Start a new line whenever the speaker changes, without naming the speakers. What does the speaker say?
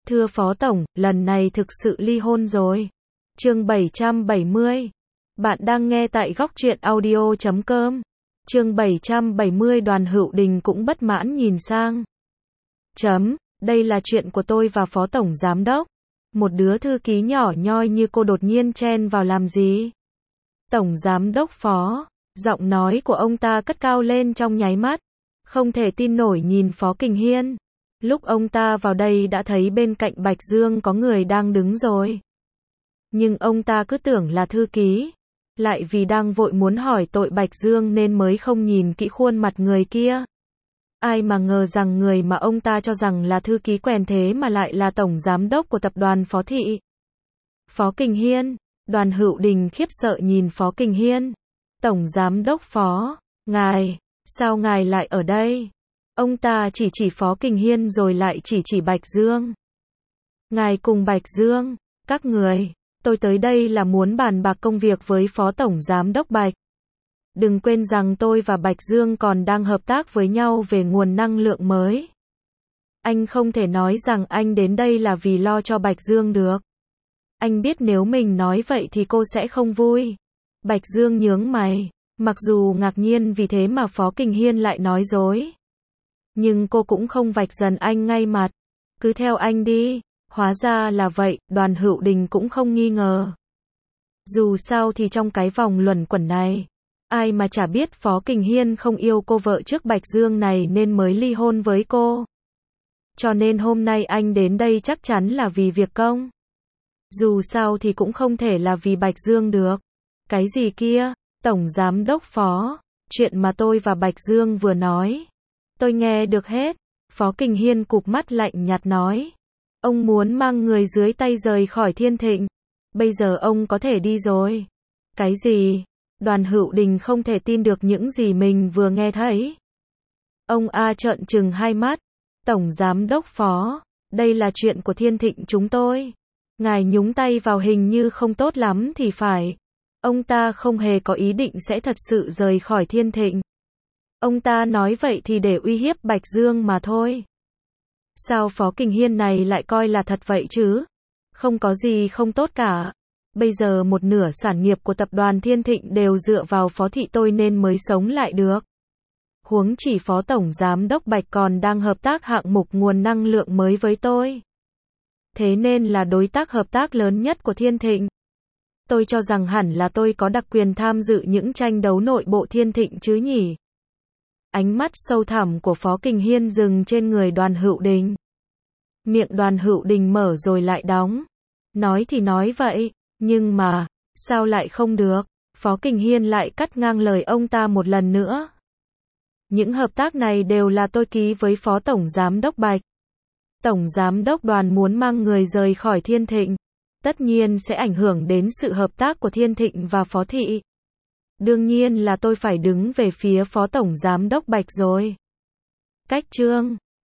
Thưa Phó Tổng, lần này thực sự ly hôn rồi. Chương 770. Bạn đang nghe tại góc truyện audio.com. Chương 770. Đoàn Hữu Đình cũng bất mãn nhìn sang. Đây là chuyện của tôi và Phó Tổng Giám Đốc. Một đứa thư ký nhỏ nhoi như cô đột nhiên chen vào làm gì? Tổng Giám Đốc Phó. Giọng nói của ông ta cất cao lên trong nháy mắt. Không thể tin nổi nhìn Phó Kình Hiên. Lúc ông ta vào đây đã thấy bên cạnh Bạch Dương có người đang đứng rồi. Nhưng ông ta cứ tưởng là thư ký. Lại vì đang vội muốn hỏi tội Bạch Dương nên mới không nhìn kỹ khuôn mặt người kia. Ai mà ngờ rằng người mà ông ta cho rằng là thư ký quèn thế mà lại là tổng giám đốc của tập đoàn Phó Thị. Phó Kình Hiên. Đoàn Hữu Đình khiếp sợ nhìn Phó Kình Hiên. Tổng giám đốc Phó. Ngài. Sao ngài lại ở đây? Ông ta chỉ Phó Kình Hiên rồi lại chỉ Bạch Dương. Ngài cùng Bạch Dương. Các người. Tôi tới đây là muốn bàn bạc công việc với Phó Tổng Giám Đốc Bạch. Đừng quên rằng tôi và Bạch Dương còn đang hợp tác với nhau về nguồn năng lượng mới. Anh không thể nói rằng anh đến đây là vì lo cho Bạch Dương được. Anh biết nếu mình nói vậy thì cô sẽ không vui. Bạch Dương nhướng mày. Mặc dù ngạc nhiên vì thế mà Phó Kình Hiên lại nói dối. Nhưng cô cũng không vạch dần anh ngay mặt. Cứ theo anh đi. Hóa ra là vậy, Đoàn Hữu Đình cũng không nghi ngờ. Dù sao thì trong cái vòng luẩn quẩn này, ai mà chả biết Phó Kình Hiên không yêu cô vợ trước Bạch Dương này nên mới ly hôn với cô. Cho nên hôm nay anh đến đây chắc chắn là vì việc công. Dù sao thì cũng không thể là vì Bạch Dương được. Cái gì kia? Tổng Giám Đốc Phó. Chuyện mà tôi và Bạch Dương vừa nói. Tôi nghe được hết. Phó Kình Hiên cụp mắt lạnh nhạt nói. Ông muốn mang người dưới tay rời khỏi Thiên Thịnh. Bây giờ ông có thể đi rồi. Cái gì? Đoàn Hữu Đình không thể tin được những gì mình vừa nghe thấy. Ông trợn trừng hai mắt. Tổng Giám Đốc Phó. Đây là chuyện của Thiên Thịnh chúng tôi. Ngài nhúng tay vào hình như không tốt lắm thì phải. Ông ta không hề có ý định sẽ thật sự rời khỏi Thiên Thịnh. Ông ta nói vậy thì để uy hiếp Bạch Dương mà thôi. Sao Phó Kình Hiên này lại coi là thật vậy chứ? Không có gì không tốt cả. Bây giờ một nửa sản nghiệp của tập đoàn Thiên Thịnh đều dựa vào Phó Thị tôi nên mới sống lại được. Huống chỉ Phó Tổng Giám Đốc Bạch còn đang hợp tác hạng mục nguồn năng lượng mới với tôi. Thế nên là đối tác hợp tác lớn nhất của Thiên Thịnh. Tôi cho rằng hẳn là tôi có đặc quyền tham dự những tranh đấu nội bộ Thiên Thịnh chứ nhỉ? Ánh mắt sâu thẳm của Phó Kình Hiên dừng trên người Đoàn Hữu Đình. Miệng Đoàn Hữu Đình mở rồi lại đóng. Nói thì nói vậy, nhưng mà, sao lại không được? Phó Kình Hiên lại cắt ngang lời ông ta một lần nữa. Những hợp tác này đều là tôi ký với Phó Tổng Giám Đốc Bạch. Tổng Giám Đốc Đoàn muốn mang người rời khỏi Thiên Thịnh. Tất nhiên sẽ ảnh hưởng đến sự hợp tác của Thiên Thịnh và Phó Thị. Đương nhiên là tôi phải đứng về phía Phó Tổng Giám Đốc Bạch rồi. Cách chương